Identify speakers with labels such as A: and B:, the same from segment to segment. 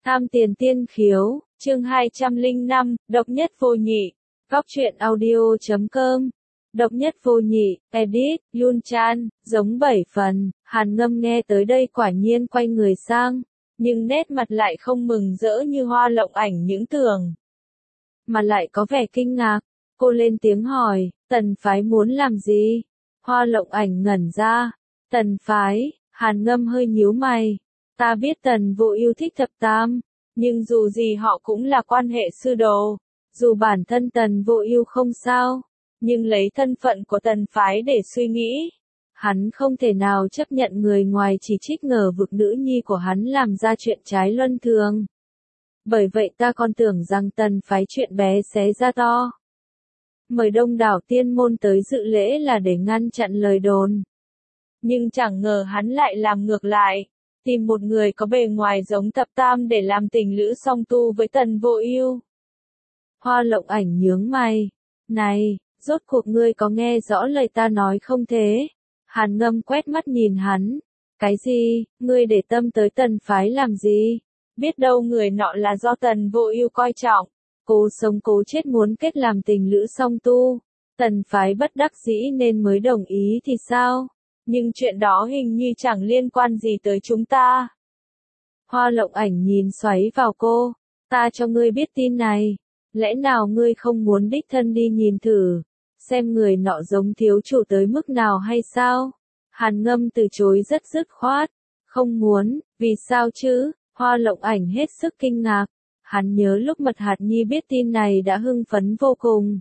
A: Tham tiền tiên khiếu, chương 205, độc nhất vô nhị. Góc truyện audio.com. Độc nhất vô nhị, edit, Yun Chan, giống 7 phần. Hàn Ngâm nghe tới đây quả nhiên quay người sang, nhưng nét mặt lại không mừng rỡ như Hoa Lộng Ảnh những tưởng, mà lại có vẻ kinh ngạc. Cô lên tiếng hỏi, Tần phái muốn làm gì? Hoa Lộng Ảnh ngẩn ra. Tần phái? Hàn Ngâm hơi nhíu mày. Ta biết Tần Vô Ưu thích thập tam, nhưng dù gì họ cũng là quan hệ sư đồ. Dù bản thân Tần Vô Ưu không sao, nhưng lấy thân phận của Tần phái để suy nghĩ, hắn không thể nào chấp nhận người ngoài chỉ trích ngờ vực nữ nhi của hắn làm ra chuyện trái luân thường. Bởi vậy ta còn tưởng rằng Tần phái chuyện bé xé ra to, mời đông đảo tiên môn tới dự lễ là để ngăn chặn lời đồn. Nhưng chẳng ngờ hắn lại làm ngược lại, tìm một người có bề ngoài giống thập tam để làm tình lữ song tu với Tần Vô Ưu. Hoa Lộng Ảnh nhướng mày. Này, rốt cuộc ngươi có nghe rõ lời ta nói không thế? Hàn Ngâm quét mắt nhìn hắn. Cái gì, ngươi để tâm tới Tần phái làm gì? Biết đâu người nọ là do Tần Vô Ưu coi trọng, cố sống cố chết muốn kết làm tình lữ song tu. Tần phái bất đắc dĩ nên mới đồng ý thì sao? Nhưng chuyện đó hình như chẳng liên quan gì tới chúng ta. Hoa Lộng Ảnh nhìn xoáy vào cô. Ta cho ngươi biết tin này. Lẽ nào ngươi không muốn đích thân đi nhìn thử, xem người nọ giống thiếu chủ tới mức nào hay sao? Hàn Ngâm từ chối rất dứt khoát. Không muốn, vì sao chứ? Hoa Lộng Ảnh hết sức kinh ngạc. Hắn nhớ lúc Mật Hạt Nhi biết tin này đã hưng phấn vô cùng.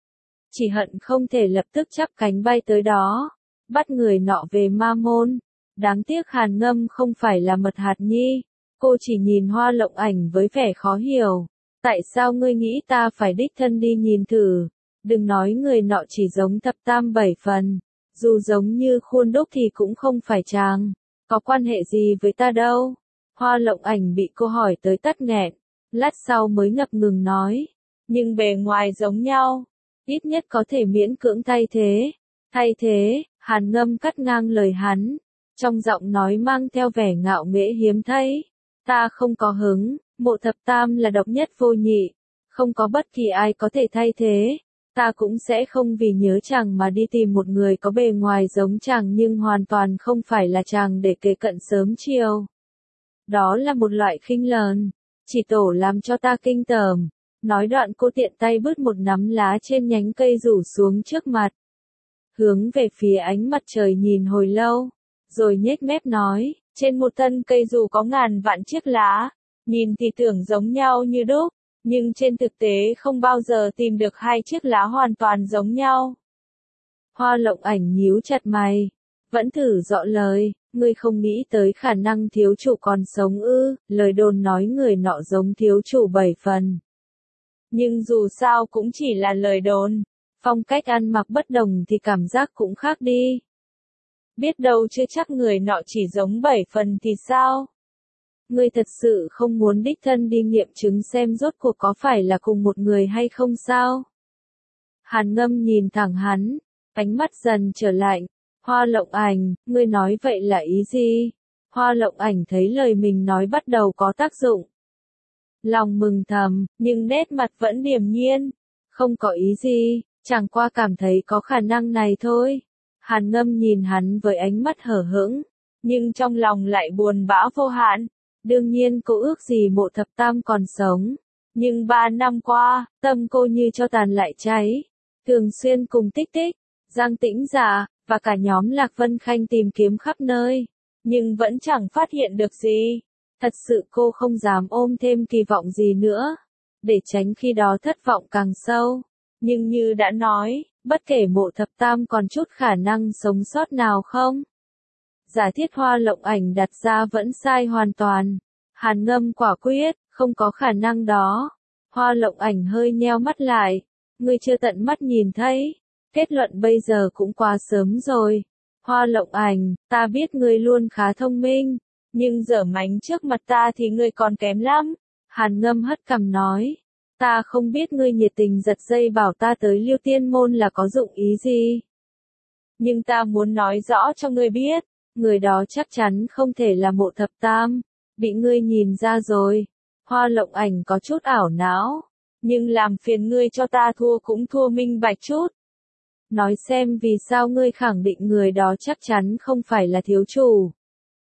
A: Chỉ hận không thể lập tức chắp cánh bay tới đó, bắt người nọ về Ma Môn. Đáng tiếc Hàn Ngâm không phải là Mật Hạt Nhi. Cô chỉ nhìn Hoa Lộng Ảnh với vẻ khó hiểu. Tại sao ngươi nghĩ ta phải đích thân đi nhìn thử? Đừng nói người nọ chỉ giống thập tam 7 phần. Dù giống như khuôn đúc thì cũng không phải chàng. Có quan hệ gì với ta đâu? Hoa Lộng Ảnh bị cô hỏi tới tắc nghẹn. Lát sau mới ngập ngừng nói. Nhưng bề ngoài giống nhau. Ít nhất có thể miễn cưỡng thay thế. Thay thế, Hàn Ngâm cắt ngang lời hắn. Trong giọng nói mang theo vẻ ngạo nghễ hiếm thấy. Ta không có hứng, Mộ thập tam là độc nhất vô nhị. Không có bất kỳ ai có thể thay thế. Ta cũng sẽ không vì nhớ chàng mà đi tìm một người có bề ngoài giống chàng nhưng hoàn toàn không phải là chàng để kế cận sớm chiều. Đó là một loại khinh lờn. Chỉ tổ làm cho ta kinh tởm. Nói đoạn cô tiện tay bứt một nắm lá trên nhánh cây rủ xuống trước mặt. Hướng về phía ánh mặt trời nhìn hồi lâu. Rồi nhếch mép nói, trên một thân cây dù có ngàn vạn chiếc lá, nhìn thì tưởng giống nhau như đúc, nhưng trên thực tế không bao giờ tìm được hai chiếc lá hoàn toàn giống nhau. Hoa Lộng Ảnh nhíu chặt mày, vẫn thử dọ lời, ngươi không nghĩ tới khả năng thiếu chủ còn sống ư? Lời đồn nói người nọ giống thiếu chủ 7 phần. Nhưng dù sao cũng chỉ là lời đồn, phong cách ăn mặc bất đồng thì cảm giác cũng khác đi. Biết đâu chưa chắc người nọ chỉ giống 7 phần thì sao? Ngươi thật sự không muốn đích thân đi nghiệm chứng xem rốt cuộc có phải là cùng một người hay không sao? Hàn Ngâm nhìn thẳng hắn, ánh mắt dần trở lạnh. Hoa Lộng Ảnh, ngươi nói vậy là ý gì? Hoa Lộng Ảnh thấy lời mình nói bắt đầu có tác dụng. Lòng mừng thầm, nhưng nét mặt vẫn điềm nhiên. Không có ý gì, chẳng qua cảm thấy có khả năng này thôi. Hàn Ngâm nhìn hắn với ánh mắt hở hững, nhưng trong lòng lại buồn bã vô hạn. Đương nhiên cô ước gì Mộ thập tam còn sống. Nhưng 3 năm qua, tâm cô như cho tàn lại cháy. Thường xuyên cùng Tích Tích, Giang Tĩnh Giả, và cả nhóm Lạc Vân Khanh tìm kiếm khắp nơi. Nhưng vẫn chẳng phát hiện được gì. Thật sự cô không dám ôm thêm kỳ vọng gì nữa. Để tránh khi đó thất vọng càng sâu. Nhưng như đã nói, bất kể Mộ thập tam còn chút khả năng sống sót nào không. Giả thiết Hoa Lộng Ảnh đặt ra vẫn sai hoàn toàn. Hàn Ngâm quả quyết, không có khả năng đó. Hoa Lộng Ảnh hơi nheo mắt lại. Ngươi chưa tận mắt nhìn thấy. Kết luận bây giờ cũng quá sớm rồi. Hoa Lộng Ảnh, ta biết ngươi luôn khá thông minh. Nhưng dở mánh trước mặt ta thì ngươi còn kém lắm. Hàn Ngâm hất cằm nói. Ta không biết ngươi nhiệt tình giật dây bảo ta tới Liêu Tiên Môn là có dụng ý gì. Nhưng ta muốn nói rõ cho ngươi biết. Người đó chắc chắn không thể là Mộ thập tam. Bị ngươi nhìn ra rồi. Hoa Lộng Ảnh có chút ảo não. Nhưng làm phiền ngươi cho ta thua cũng thua minh bạch chút. Nói xem vì sao ngươi khẳng định người đó chắc chắn không phải là thiếu chủ.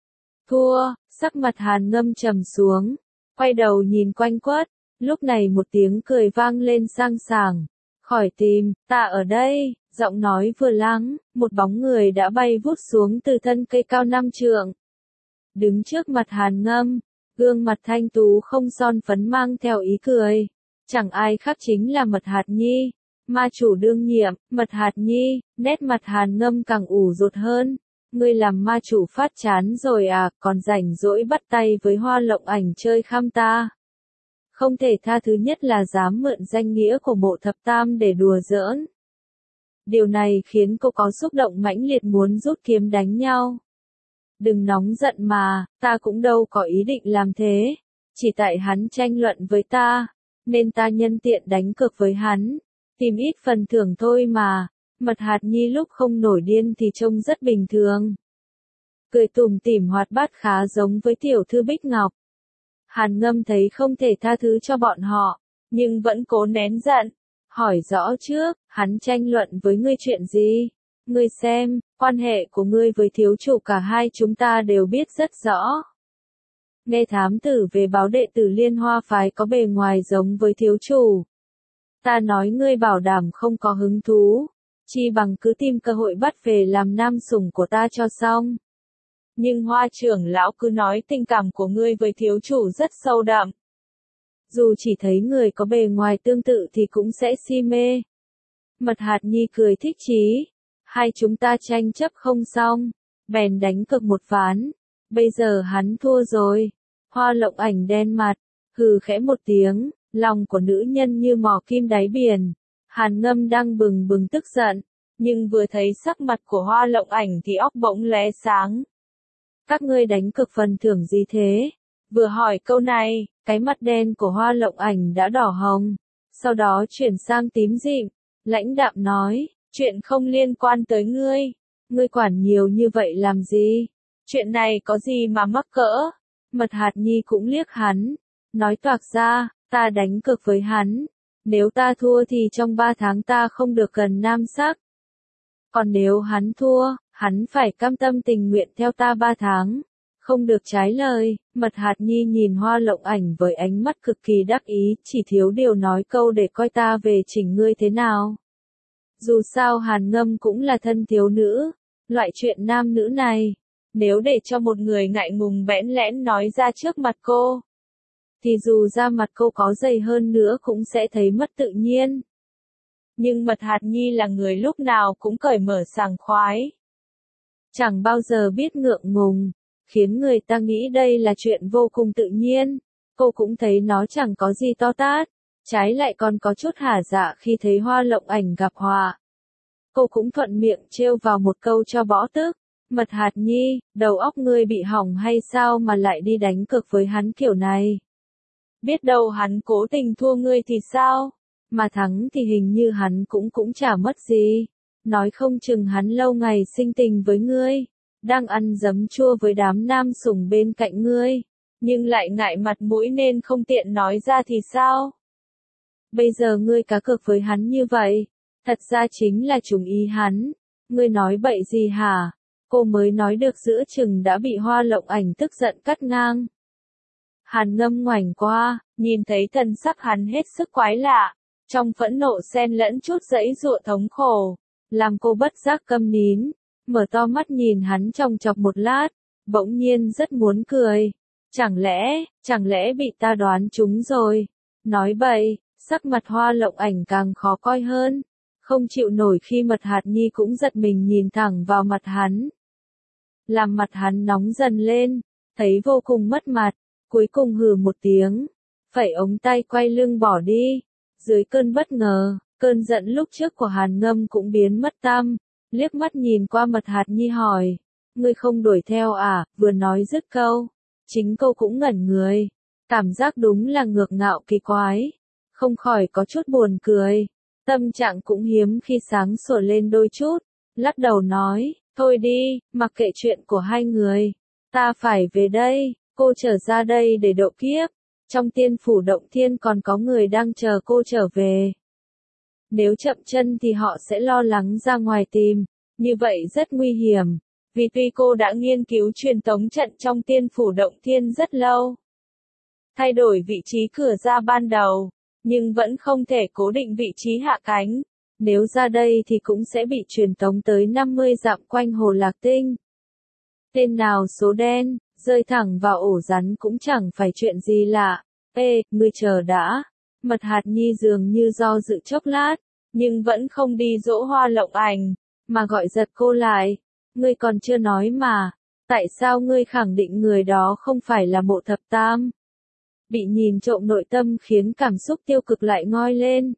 A: Thua, sắc mặt Hàn Ngâm trầm xuống, quay đầu nhìn quanh quất, lúc này một tiếng cười vang lên sang sảng. Khỏi tìm, ta ở đây, giọng nói vừa lắng, một bóng người đã bay vút xuống từ thân cây cao 5 trượng. Đứng trước mặt Hàn Ngâm, gương mặt thanh tú không son phấn mang theo ý cười. Chẳng ai khác chính là Mật Hạt Nhi, ma chủ đương nhiệm. Mật Hạt Nhi, nét mặt Hàn Ngâm càng ủ rột hơn. Ngươi làm ma chủ phát chán rồi à, còn rảnh rỗi bắt tay với Hoa Lộng Ảnh chơi khăm ta. Không thể tha thứ nhất là dám mượn danh nghĩa của Mộ Thập Tam để đùa giỡn. Điều này khiến cô có xúc động mãnh liệt muốn rút kiếm đánh nhau. Đừng nóng giận mà, ta cũng đâu có ý định làm thế. Chỉ tại hắn tranh luận với ta, nên ta nhân tiện đánh cược với hắn. Tìm ít phần thưởng thôi mà. Mật Hạt Nhi lúc không nổi điên thì trông rất bình thường. Cười tủm tỉm hoạt bát khá giống với tiểu thư Bích Ngọc. Hàn Ngâm thấy không thể tha thứ cho bọn họ, nhưng vẫn cố nén giận. Hỏi rõ trước, hắn tranh luận với ngươi chuyện gì? Ngươi xem, quan hệ của ngươi với thiếu chủ cả hai chúng ta đều biết rất rõ. Nghe thám tử về báo đệ tử Liên Hoa phái có bề ngoài giống với thiếu chủ. Ta nói ngươi bảo đảm không có hứng thú, chi bằng cứ tìm cơ hội bắt về làm nam sủng của ta cho xong. Nhưng Hoa trưởng lão cứ nói tình cảm của ngươi với thiếu chủ rất sâu đậm. Dù chỉ thấy người có bề ngoài tương tự thì cũng sẽ si mê. Mật Hạt Nhi cười thích chí. Hai chúng ta tranh chấp không xong, bèn đánh cược một ván. Bây giờ hắn thua rồi. Hoa Lộng Ảnh đen mặt, hừ khẽ một tiếng, lòng của nữ nhân như mò kim đáy biển. Hàn Ngâm đang bừng bừng tức giận, nhưng vừa thấy sắc mặt của Hoa Lộng Ảnh thì óc bỗng lóe sáng. Các ngươi đánh cược phần thưởng gì thế? Vừa hỏi câu này, cái mặt đen của Hoa Lộng Ảnh đã đỏ hồng, sau đó chuyển sang tím dịm, lãnh đạm nói, chuyện không liên quan tới ngươi, ngươi quản nhiều như vậy làm gì? Chuyện này có gì mà mắc cỡ? Mật Hạt Nhi cũng liếc hắn, nói toạc ra, ta đánh cược với hắn, nếu ta thua thì trong 3 tháng ta không được gần nam sắc. Còn nếu hắn thua, hắn phải cam tâm tình nguyện theo ta 3 tháng. Không được trái lời. Mật Hạt Nhi nhìn Hoa Lộng Ảnh với ánh mắt cực kỳ đắc ý, chỉ thiếu điều nói câu để coi ta về chỉnh ngươi thế nào. Dù sao Hàn Ngâm cũng là thân thiếu nữ, loại chuyện nam nữ này, nếu để cho một người ngại ngùng bẽn lẽn nói ra trước mặt cô, thì dù da mặt cô có dày hơn nữa cũng sẽ thấy mất tự nhiên. Nhưng Mật Hạt Nhi là người lúc nào cũng cởi mở sảng khoái. Chẳng bao giờ biết ngượng ngùng, khiến người ta nghĩ đây là chuyện vô cùng tự nhiên. Cô cũng thấy nó chẳng có gì to tát, trái lại còn có chút hả dạ khi thấy Hoa Lộng Ảnh gặp họa. Cô cũng thuận miệng trêu vào một câu cho bỏ tức. Mật Hạt Nhi, đầu óc ngươi bị hỏng hay sao mà lại đi đánh cược với hắn kiểu này? Biết đâu hắn cố tình thua ngươi thì sao? Mà thắng thì hình như hắn cũng chả mất gì. Nói không chừng hắn lâu ngày sinh tình với ngươi, đang ăn giấm chua với đám nam sủng bên cạnh ngươi, nhưng lại ngại mặt mũi nên không tiện nói ra thì sao? Bây giờ ngươi cá cược với hắn như vậy, thật ra chính là trùng ý hắn. Ngươi nói bậy gì hả? Cô mới nói được giữa chừng đã bị Hoa Lộng Ảnh tức giận cắt ngang. Hàn Ngâm ngoảnh qua, nhìn thấy thần sắc hắn hết sức quái lạ, trong phẫn nộ xen lẫn chút giãy giụa thống khổ, làm cô bất giác câm nín, mở to mắt nhìn hắn chòng chọc một lát, bỗng nhiên rất muốn cười. Chẳng lẽ bị ta đoán trúng rồi? Nói bậy, sắc mặt Hoa Lộng Ảnh càng khó coi hơn, không chịu nổi khi Mật Hạt Nhi cũng giật mình nhìn thẳng vào mặt hắn. Làm mặt hắn nóng dần lên, thấy vô cùng mất mặt, cuối cùng hừ một tiếng, phẩy ống tay quay lưng bỏ đi. Dưới cơn bất ngờ, cơn giận lúc trước của Hàn Ngâm cũng biến mất tăm, liếc mắt nhìn qua Mật Hạt Nhi hỏi, ngươi không đuổi theo à? Vừa nói dứt câu, chính cô cũng ngẩn người, cảm giác đúng là ngược ngạo kỳ quái, không khỏi có chút buồn cười, tâm trạng cũng hiếm khi sáng sủa lên đôi chút, lắc đầu nói, thôi đi, mặc kệ chuyện của hai người, ta phải về đây. Cô trở ra đây để độ kiếp, Trong tiên phủ động thiên còn có người đang chờ cô trở về. Nếu chậm chân thì họ sẽ lo lắng ra ngoài tìm, như vậy rất nguy hiểm. Vì tuy cô đã nghiên cứu truyền tống trận trong tiên phủ động thiên rất lâu, thay đổi vị trí cửa ra ban đầu, nhưng vẫn không thể cố định vị trí hạ cánh. Nếu ra đây thì cũng sẽ bị truyền tống tới 50 dặm quanh hồ Lạc Tinh. Tên nào số đen, rơi thẳng vào ổ rắn cũng chẳng phải chuyện gì lạ. Ê, ngươi chờ đã. Mật Hạt Nhi dường như do dự chốc lát, nhưng vẫn không đi dỗ Hoa Lộng Ảnh, mà gọi giật cô lại. Ngươi còn chưa nói mà, tại sao ngươi khẳng định người đó không phải là Mộ Thập Tam? Bị nhìn trộm nội tâm khiến cảm xúc tiêu cực lại ngoi lên.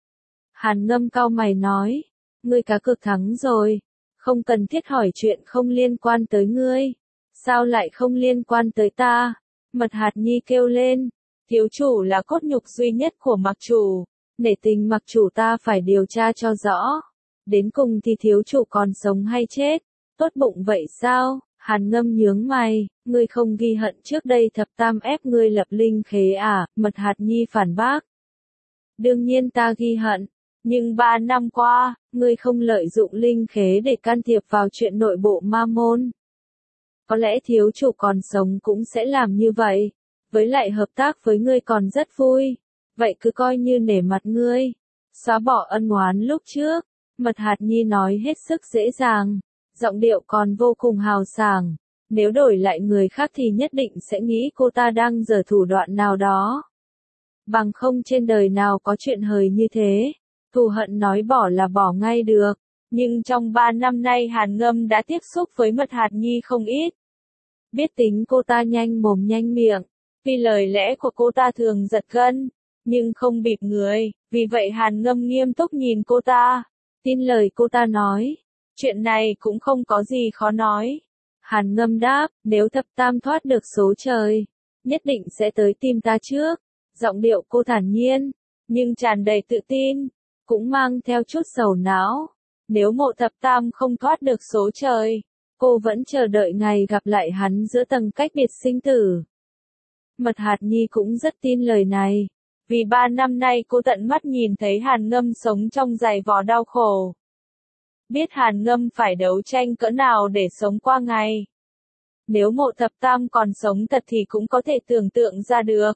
A: Hàn Ngâm cau mày nói, ngươi cá cược thắng rồi, không cần thiết hỏi chuyện không liên quan tới ngươi. Sao lại không liên quan tới ta? Mật Hạt Nhi kêu lên, thiếu chủ là cốt nhục duy nhất của Mặc chủ, nể tình Mặc chủ ta phải điều tra cho rõ. Đến cùng thì thiếu chủ còn sống hay chết? Tốt bụng vậy sao? Hàn Ngâm nhướng mày, ngươi không ghi hận trước đây Thập Tam ép ngươi lập linh khế à? Mật Hạt Nhi phản bác. Đương nhiên ta ghi hận, nhưng 3 năm qua, ngươi không lợi dụng linh khế để can thiệp vào chuyện nội bộ ma môn. Có lẽ thiếu chủ còn sống cũng sẽ làm như vậy, với lại hợp tác với ngươi còn rất vui, vậy cứ coi như nể mặt ngươi, xóa bỏ ân oán lúc trước. Mật Hạt Nhi nói hết sức dễ dàng, giọng điệu còn vô cùng hào sảng, nếu đổi lại người khác thì nhất định sẽ nghĩ cô ta đang giở thủ đoạn nào đó. Bằng không trên đời nào có chuyện hời như thế, thù hận nói bỏ là bỏ ngay được, nhưng trong 3 năm nay Hàn Ngâm đã tiếp xúc với Mật Hạt Nhi không ít. Biết tính cô ta nhanh mồm nhanh miệng, vì lời lẽ của cô ta thường giật gân, nhưng không bịp người, vì vậy Hàn Ngâm nghiêm túc nhìn cô ta, tin lời cô ta nói, chuyện này cũng không có gì khó nói. Hàn Ngâm đáp, nếu Thập Tam thoát được số trời, nhất định sẽ tới tìm ta trước. Giọng điệu cô thản nhiên, nhưng tràn đầy tự tin, cũng mang theo chút sầu não. Nếu Mộ Thập Tam không thoát được số trời, cô vẫn chờ đợi ngày gặp lại hắn giữa tầng cách biệt sinh tử. Mật Hạt Nhi cũng rất tin lời này, vì 3 năm nay cô tận mắt nhìn thấy Hàn Ngâm sống trong giày vò đau khổ. Biết Hàn Ngâm phải đấu tranh cỡ nào để sống qua ngày. Nếu Mộ Thập Tam còn sống thật thì cũng có thể tưởng tượng ra được.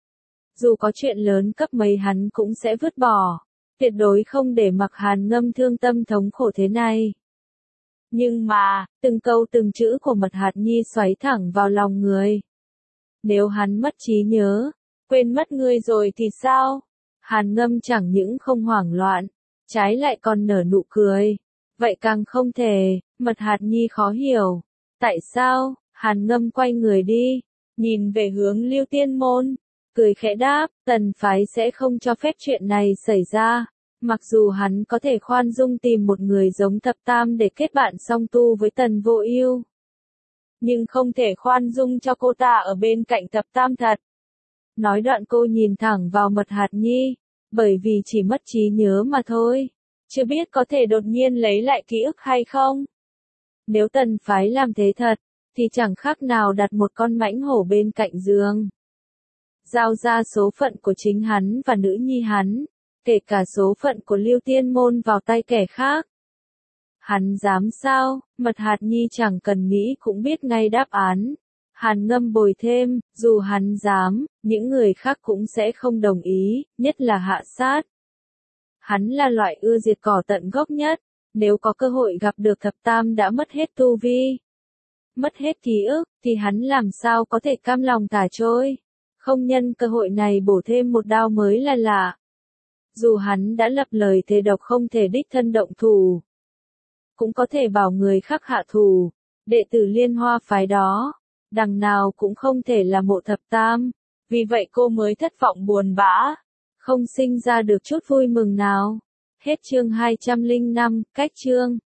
A: Dù có chuyện lớn cấp mấy hắn cũng sẽ vứt bỏ, tuyệt đối không để mặc Hàn Ngâm thương tâm thống khổ thế này. Nhưng mà, từng câu từng chữ của Mật Hạt Nhi xoáy thẳng vào lòng người. Nếu hắn mất trí nhớ, quên mất ngươi rồi thì sao? Hàn Ngâm chẳng những không hoảng loạn, trái lại còn nở nụ cười. Vậy càng không thể, Mật Hạt Nhi khó hiểu. Tại sao? Hàn Ngâm quay người đi, nhìn về hướng Lưu Tiên Môn, cười khẽ đáp, Tần phái sẽ không cho phép chuyện này xảy ra. Mặc dù hắn có thể khoan dung tìm một người giống Thập Tam để kết bạn song tu với Tần Vô Ưu, nhưng không thể khoan dung cho cô ta ở bên cạnh Thập Tam thật. Nói đoạn cô nhìn thẳng vào Mật Hạt Nhi, bởi vì chỉ mất trí nhớ mà thôi, chưa biết có thể đột nhiên lấy lại ký ức hay không. Nếu Tần phái làm thế thật, thì chẳng khác nào đặt một con mãnh hổ bên cạnh giường. Giao ra số phận của chính hắn và nữ nhi hắn, kể cả số phận của Lưu Tiên Môn vào tay kẻ khác. Hắn dám sao? Mật Hạt Nhi chẳng cần nghĩ cũng biết ngay đáp án. Hàn Ngâm bồi thêm, dù hắn dám, những người khác cũng sẽ không đồng ý, nhất là hạ sát. Hắn là loại ưa diệt cỏ tận gốc nhất, nếu có cơ hội gặp được Thập Tam đã mất hết tu vi, mất hết ký ức, thì hắn làm sao có thể cam lòng thả trôi. Không nhân cơ hội này bổ thêm một đao mới là lạ. Dù hắn đã lập lời thề độc không thể đích thân động thủ, cũng có thể bảo người khác hạ thủ. Đệ tử Liên Hoa phái đó, đằng nào cũng không thể là Mộ Thập Tam. Vì vậy cô mới thất vọng buồn bã, không sinh ra được chút vui mừng nào. Hết chương 205, cách chương.